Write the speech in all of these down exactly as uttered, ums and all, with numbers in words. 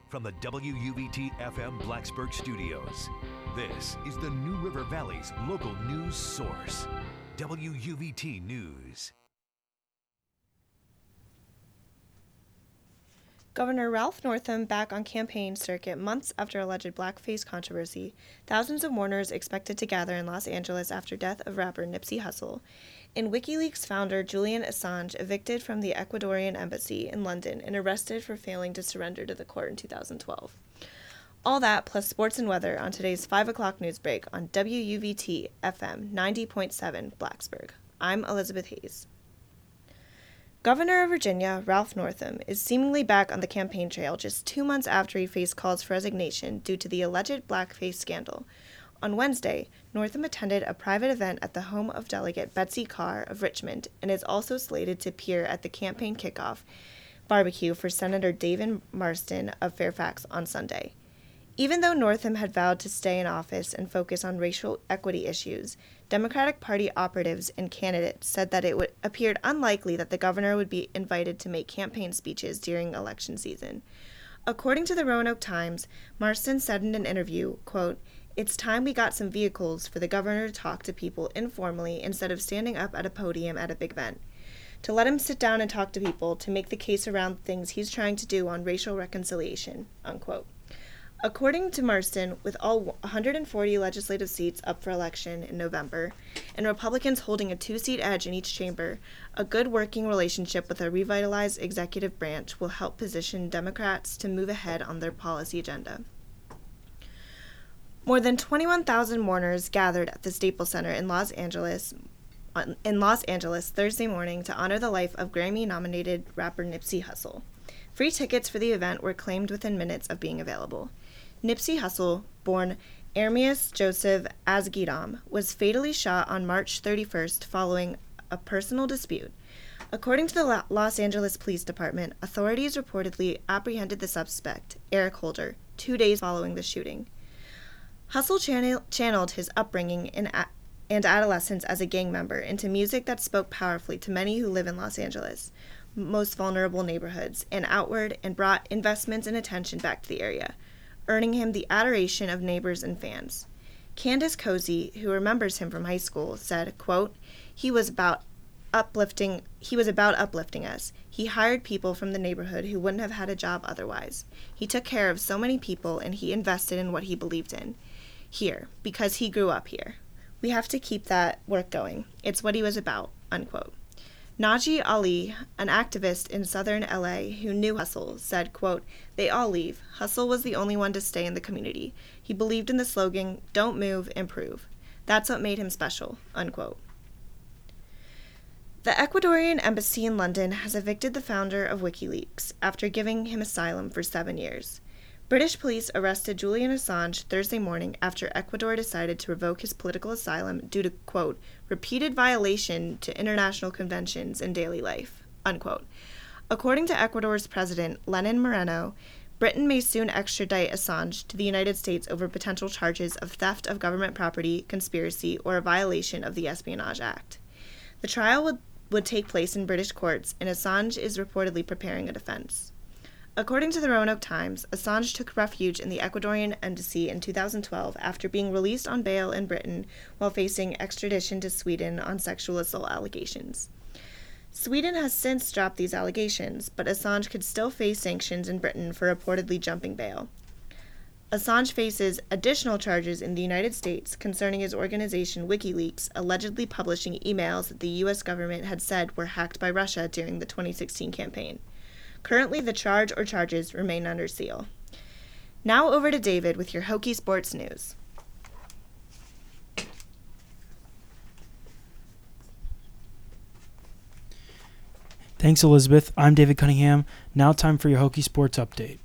from the W U V T F M Blacksburg studios. This is the New River Valley's local news source, W U V T News. Governor Ralph Northam back on campaign circuit months after alleged blackface controversy. Thousands of mourners expected to gather in Los Angeles after death of rapper Nipsey Hussle. And WikiLeaks founder Julian Assange evicted from the Ecuadorian embassy in London and arrested for failing to surrender to the court in two thousand twelve. All that plus sports and weather on today's five o'clock news break on W U V T F M ninety point seven Blacksburg. I'm Elizabeth Hayes. Governor of Virginia, Ralph Northam, is seemingly back on the campaign trail just two months after he faced calls for resignation due to the alleged blackface scandal. On Wednesday, Northam attended a private event at the home of Delegate Betsy Carr of Richmond and is also slated to appear at the campaign kickoff barbecue for Senator David Marston of Fairfax on Sunday. Even though Northam had vowed to stay in office and focus on racial equity issues, Democratic Party operatives and candidates said that it would, appeared unlikely that the governor would be invited to make campaign speeches during election season. According to the Roanoke Times, Marston said in an interview, quote, "It's time we got some vehicles for the governor to talk to people informally instead of standing up at a podium at a big event. To let him sit down and talk to people to make the case around things he's trying to do on racial reconciliation," unquote. According to Marston, with all one hundred forty legislative seats up for election in November, and Republicans holding a two-seat edge in each chamber, a good working relationship with a revitalized executive branch will help position Democrats to move ahead on their policy agenda. More than twenty-one thousand mourners gathered at the Staples Center in Los Angeles in Los Angeles Thursday morning to honor the life of Grammy-nominated rapper Nipsey Hussle. Free tickets for the event were claimed within minutes of being available. Nipsey Hussle, born Ermias Joseph Asghedom, was fatally shot on March thirty-first following a personal dispute. According to the Los Angeles Police Department, authorities reportedly apprehended the suspect, Eric Holder, two days following the shooting. Hussle channel- channeled his upbringing in a- and adolescence as a gang member into music that spoke powerfully to many who live in Los Angeles' most vulnerable neighborhoods, and outward and brought investments and attention back to the area, earning him the adoration of neighbors and fans. Candace Cozy, who remembers him from high school, said, quote, he was about uplifting he was about uplifting us. He hired people from the neighborhood who wouldn't have had a job otherwise. He took care of so many people, and he invested in what he believed in here because he grew up here. We have to keep that work going. It's what he was about," unquote. Naji Ali, an activist in southern L A who knew Hussle, said, quote, "They all leave. Hussle was the only one to stay in the community. He believed in the slogan, 'Don't move, improve.' That's what made him special," unquote. The Ecuadorian embassy in London has evicted the founder of WikiLeaks after giving him asylum for seven years. British police arrested Julian Assange Thursday morning after Ecuador decided to revoke his political asylum due to, quote, "repeated violation to international conventions in daily life," unquote. According to Ecuador's president, Lenin Moreno, Britain may soon extradite Assange to the United States over potential charges of theft of government property, conspiracy, or a violation of the Espionage Act. The trial would, would take place in British courts, and Assange is reportedly preparing a defense. According to the Roanoke Times, Assange took refuge in the Ecuadorian embassy in two thousand twelve after being released on bail in Britain while facing extradition to Sweden on sexual assault allegations. Sweden has since dropped these allegations, but Assange could still face sanctions in Britain for reportedly jumping bail. Assange faces additional charges in the United States concerning his organization WikiLeaks allegedly publishing emails that the U S government had said were hacked by Russia during the twenty sixteen campaign. Currently, the charge or charges remain under seal. Now over to David with your Hokie Sports News. Thanks, Elizabeth. I'm David Cunningham. Now time for your Hokie Sports Update.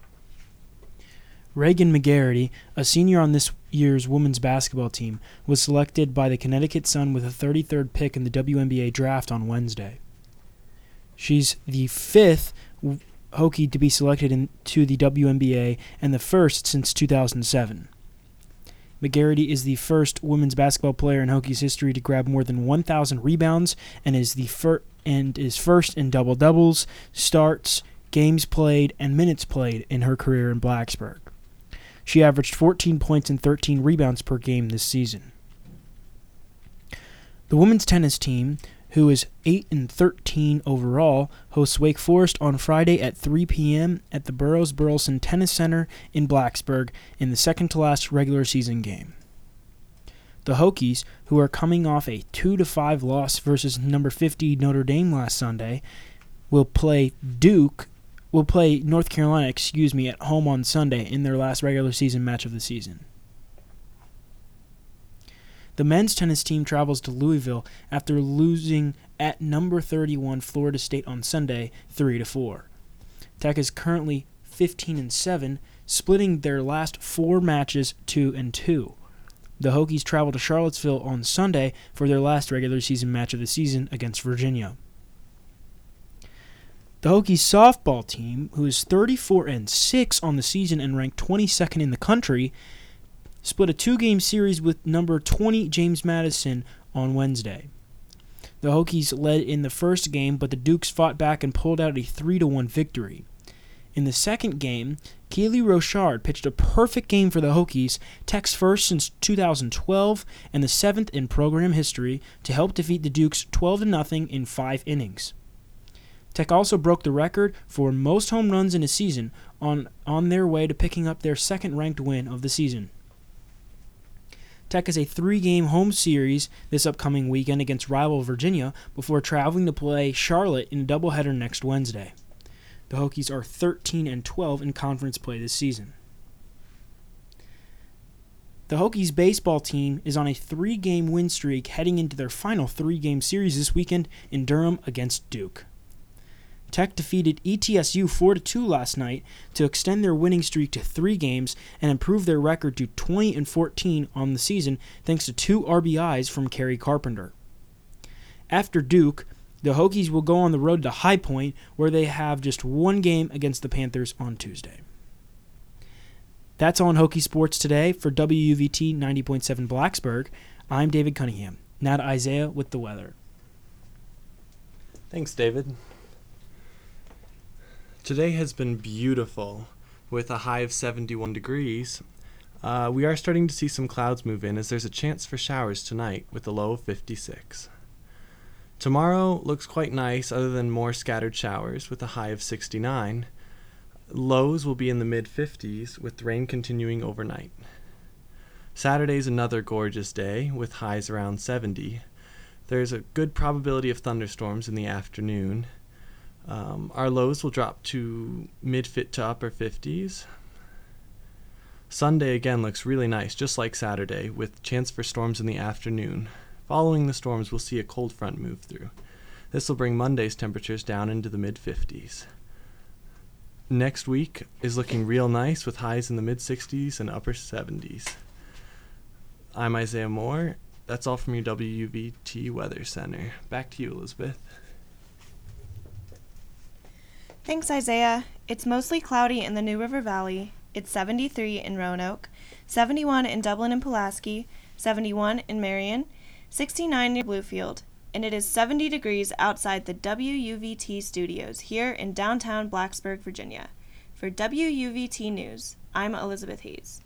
Reagan McGarity, a senior on this year's women's basketball team, was selected by the Connecticut Sun with the thirty-third pick in the W N B A draft on Wednesday. She's the fifth Hokie to be selected into the W N B A and the first since two thousand seven. McGarity is the first women's basketball player in Hokie's history to grab more than one thousand rebounds and is the fir- and is first in double-doubles, starts, games played, and minutes played in her career in Blacksburg. She averaged fourteen points and thirteen rebounds per game this season. The women's tennis team, who is eight and thirteen overall, hosts Wake Forest on Friday at three p.m. at the Burroughs Burleson Tennis Center in Blacksburg in the second-to-last regular season game. The Hokies, who are coming off a two to five loss versus number fifty Notre Dame last Sunday, will play Duke, will play North Carolina, excuse me, at home on Sunday in their last regular season match of the season. The men's tennis team travels to Louisville after losing at number thirty-one Florida State on Sunday, three to four. Tech is currently fifteen and seven, splitting their last four matches two and two. The Hokies travel to Charlottesville on Sunday for their last regular season match of the season against Virginia. The Hokies softball team, who is thirty-four and six on the season and ranked twenty-second in the country, split a two-game series with number twenty James Madison on Wednesday. The Hokies led in the first game, but the Dukes fought back and pulled out a three to one victory. In the second game, Keely Rochard pitched a perfect game for the Hokies, Tech's first since two thousand twelve and the seventh in program history, to help defeat the Dukes twelve to nothing in five innings. Tech also broke the record for most home runs in a season, on, on their way to picking up their second-ranked win of the season. Tech has a three-game home series this upcoming weekend against rival Virginia before traveling to play Charlotte in a doubleheader next Wednesday. The Hokies are thirteen and twelve in conference play this season. The Hokies baseball team is on a three-game win streak heading into their final three-game series this weekend in Durham against Duke. Tech defeated E T S U four to two last night to extend their winning streak to three games and improve their record to twenty and fourteen on the season thanks to two R B Is from Kerry Carpenter. After Duke, the Hokies will go on the road to High Point, where they have just one game against the Panthers on Tuesday. That's all on Hokie Sports today. For W U V T ninety point seven Blacksburg, I'm David Cunningham. Now to Isaiah with the weather. Thanks, David. Today has been beautiful, with a high of seventy-one degrees. Uh, we are starting to see some clouds move in, as there's a chance for showers tonight, with a low of fifty-six. Tomorrow looks quite nice, other than more scattered showers, with a high of sixty-nine. Lows will be in the mid-fifties, with rain continuing overnight. Saturday's another gorgeous day, with highs around seventy. There's a good probability of thunderstorms in the afternoon. Um, our lows will drop to mid-fit to upper fifties. Sunday again looks really nice, just like Saturday, with chance for storms in the afternoon. Following the storms, we'll see a cold front move through. This will bring Monday's temperatures down into the mid-fifties. Next week is looking real nice, with highs in the mid-sixties and upper seventies. I'm Isaiah Moore. That's all from your W U V T Weather Center. Back to you, Elizabeth. Thanks, Isaiah. It's mostly cloudy in the New River Valley. It's seventy-three in Roanoke, seventy-one in Dublin and Pulaski, seventy-one in Marion, sixty-nine near Bluefield, and it is seventy degrees outside the W U V T studios here in downtown Blacksburg, Virginia. For W U V T News, I'm Elizabeth Hayes.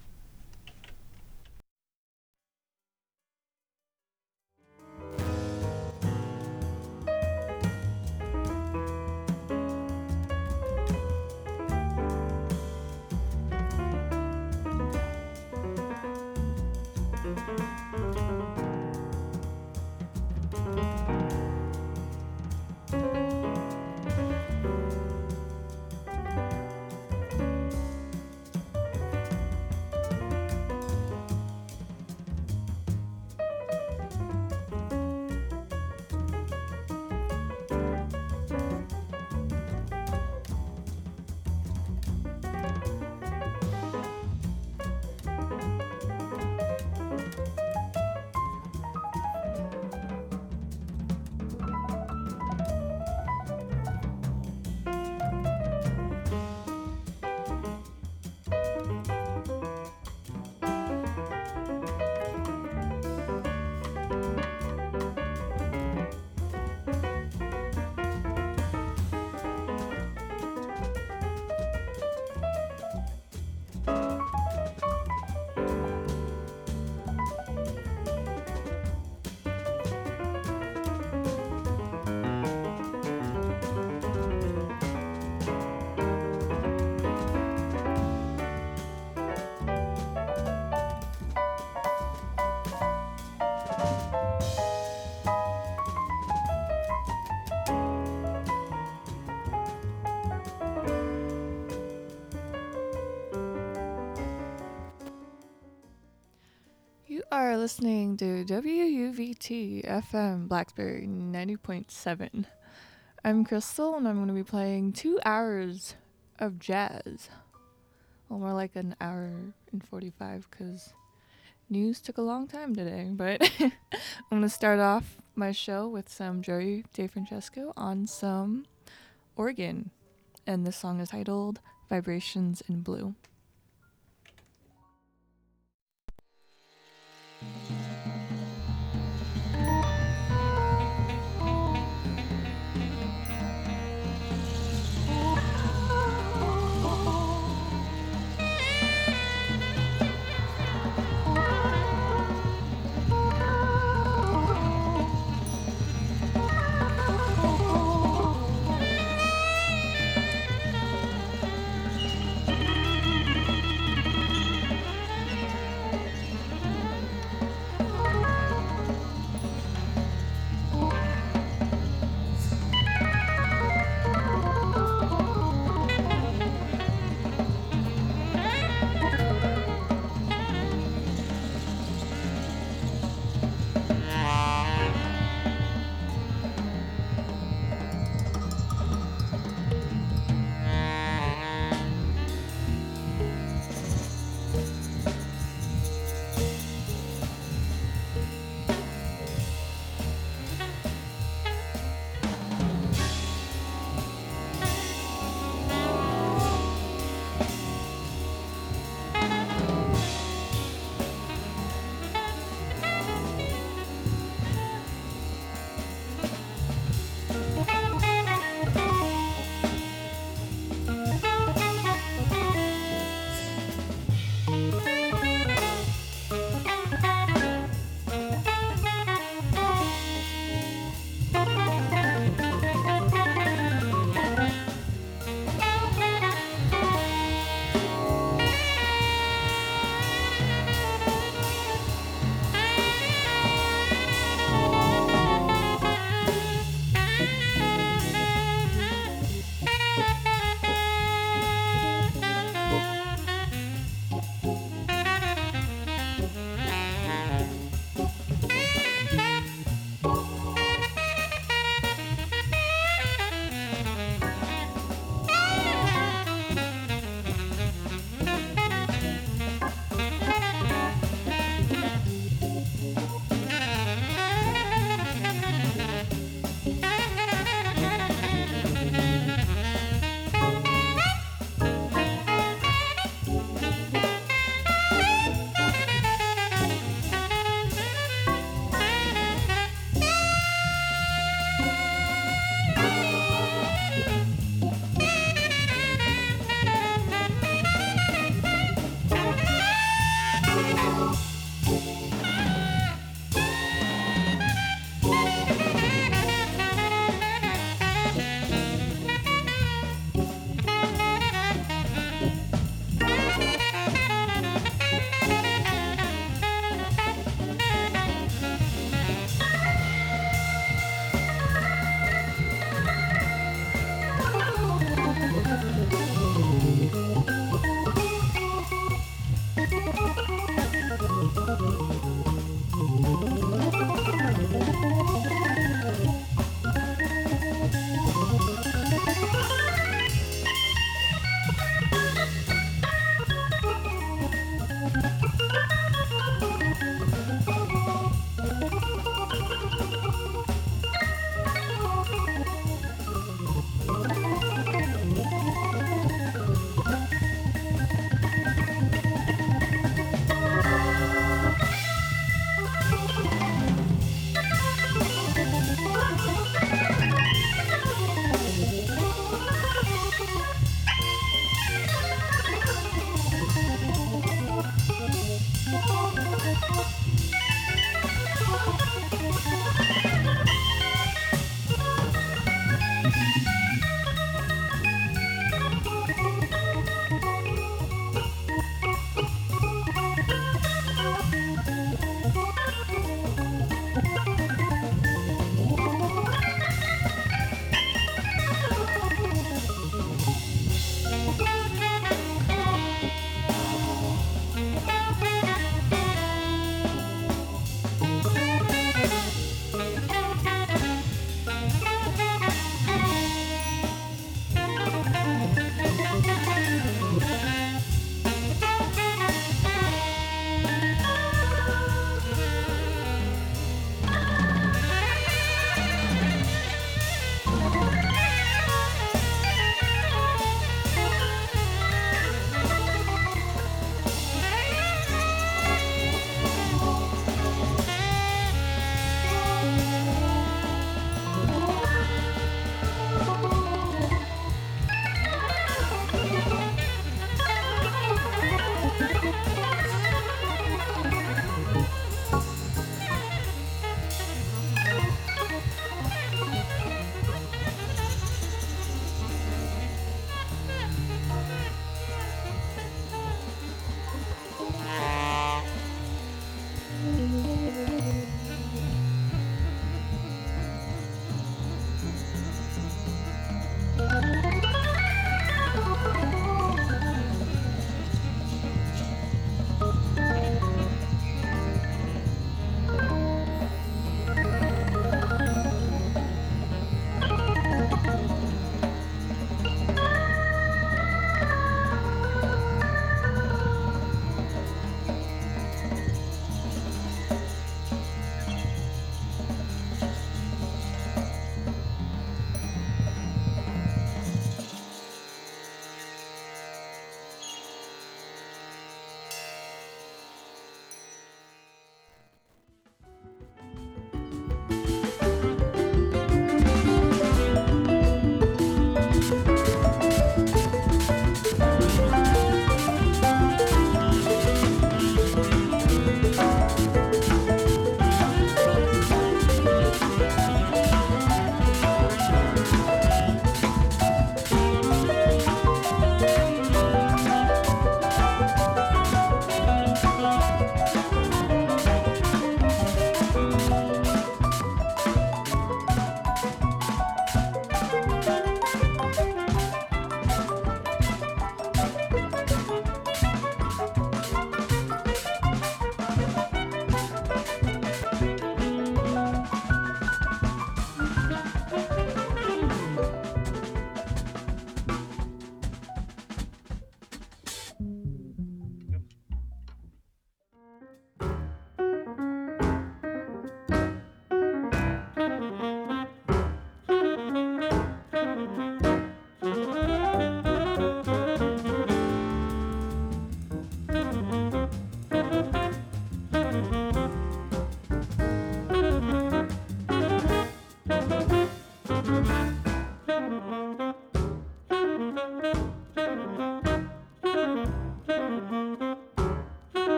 are listening to W U V T F M Blacksburg ninety point seven. I'm Crystal, and I'm going to be playing two hours of jazz. Well, more like an hour and forty-five, because news took a long time today. But I'm going to start off my show with some Joey DeFrancesco on some organ. And this song is titled Vibrations in Blue.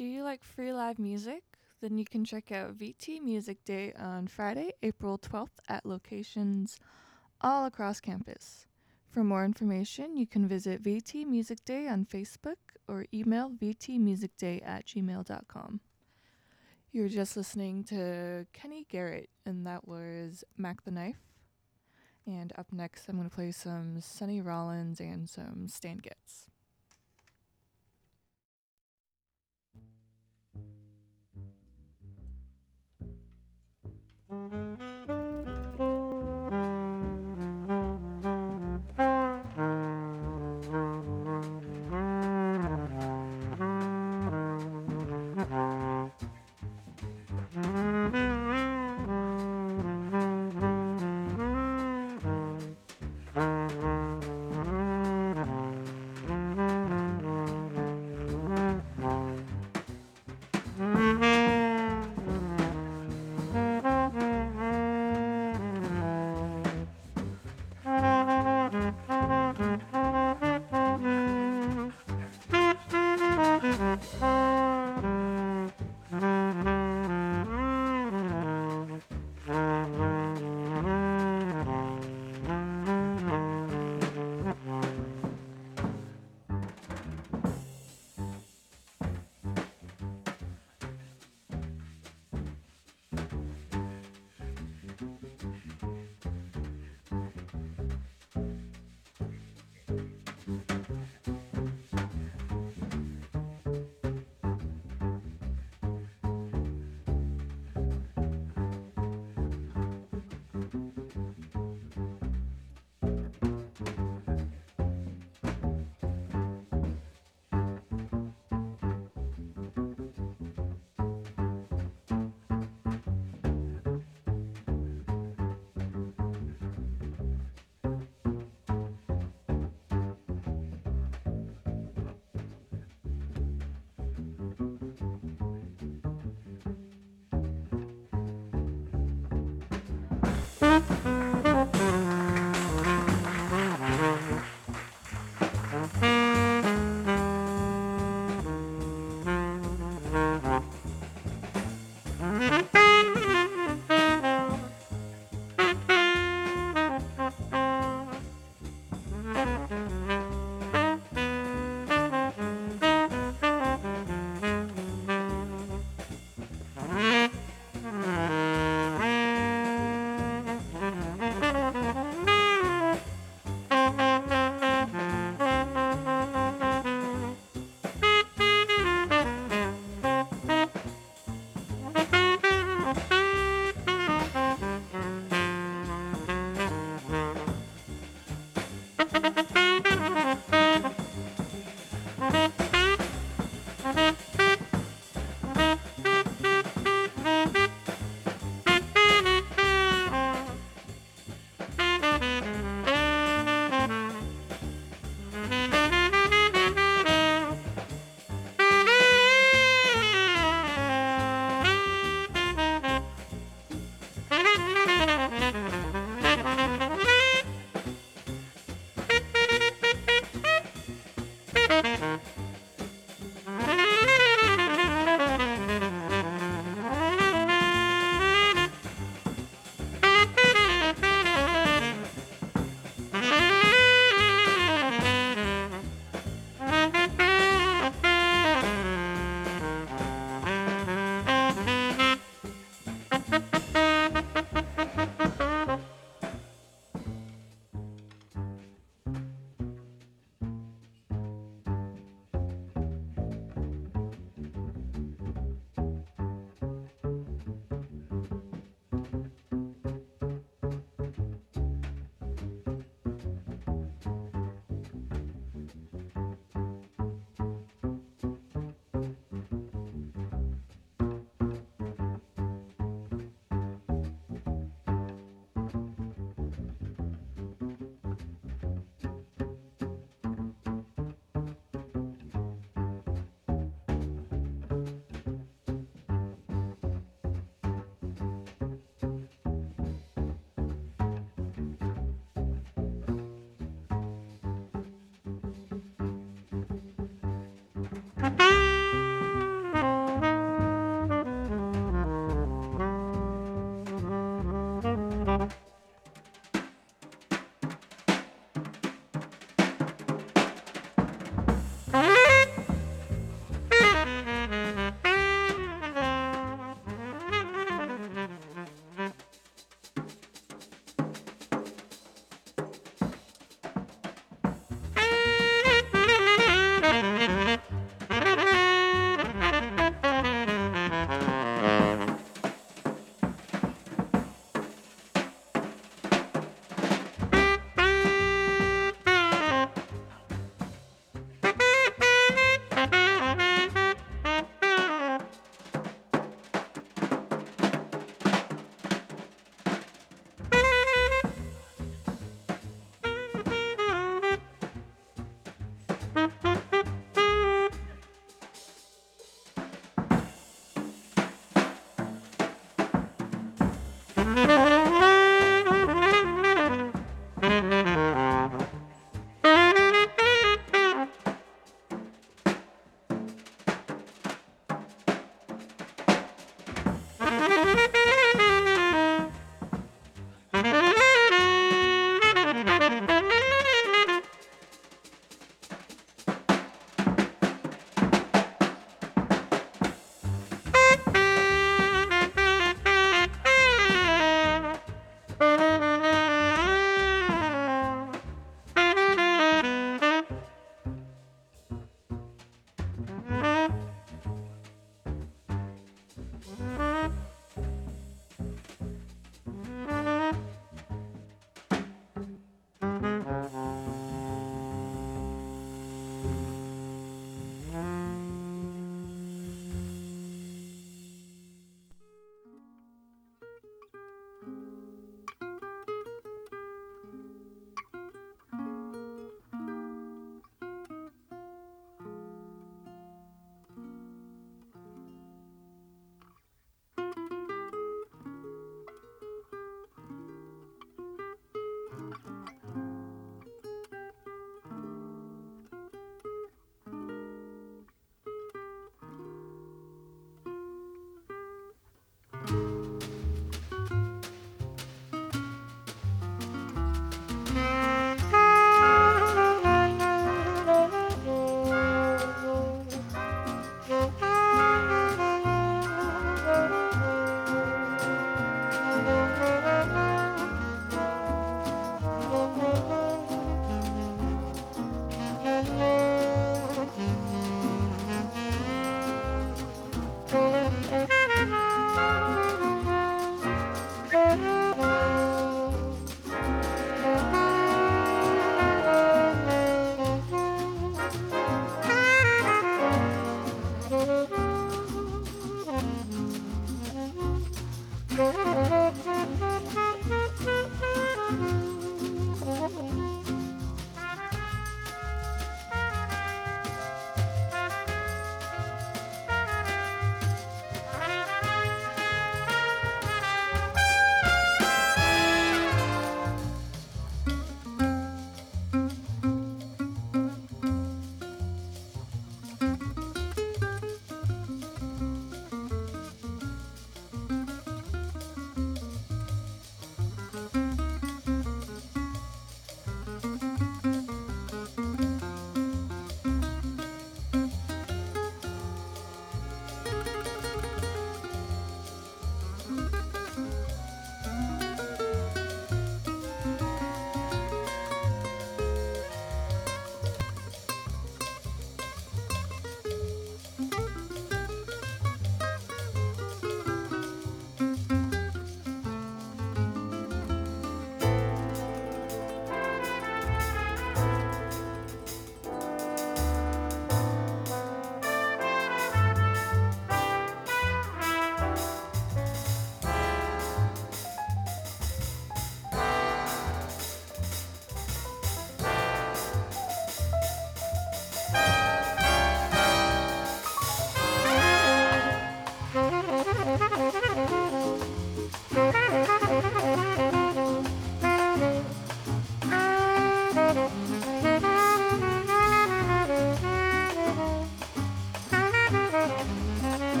Do you like free live music? Then you can check out V T Music Day on Friday, April twelfth at locations all across campus. For more information, you can visit V T Music Day on Facebook or email v t music day at gmail dot com. You were just listening to Kenny Garrett, and that was Mac the Knife. And up next, I'm going to play some Sonny Rollins and some Stan Getz.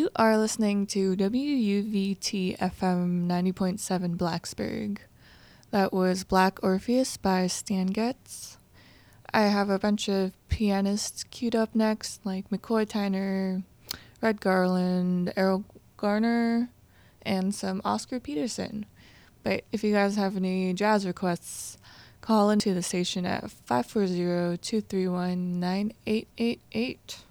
You are listening to W U V T F M ninety point seven Blacksburg. That was Black Orpheus by Stan Getz. I have a bunch of pianists queued up next, like McCoy Tyner, Red Garland, Errol Garner, and some Oscar Peterson. But if you guys have any jazz requests, call into the station at five four zero, two three one, nine eight eight eight.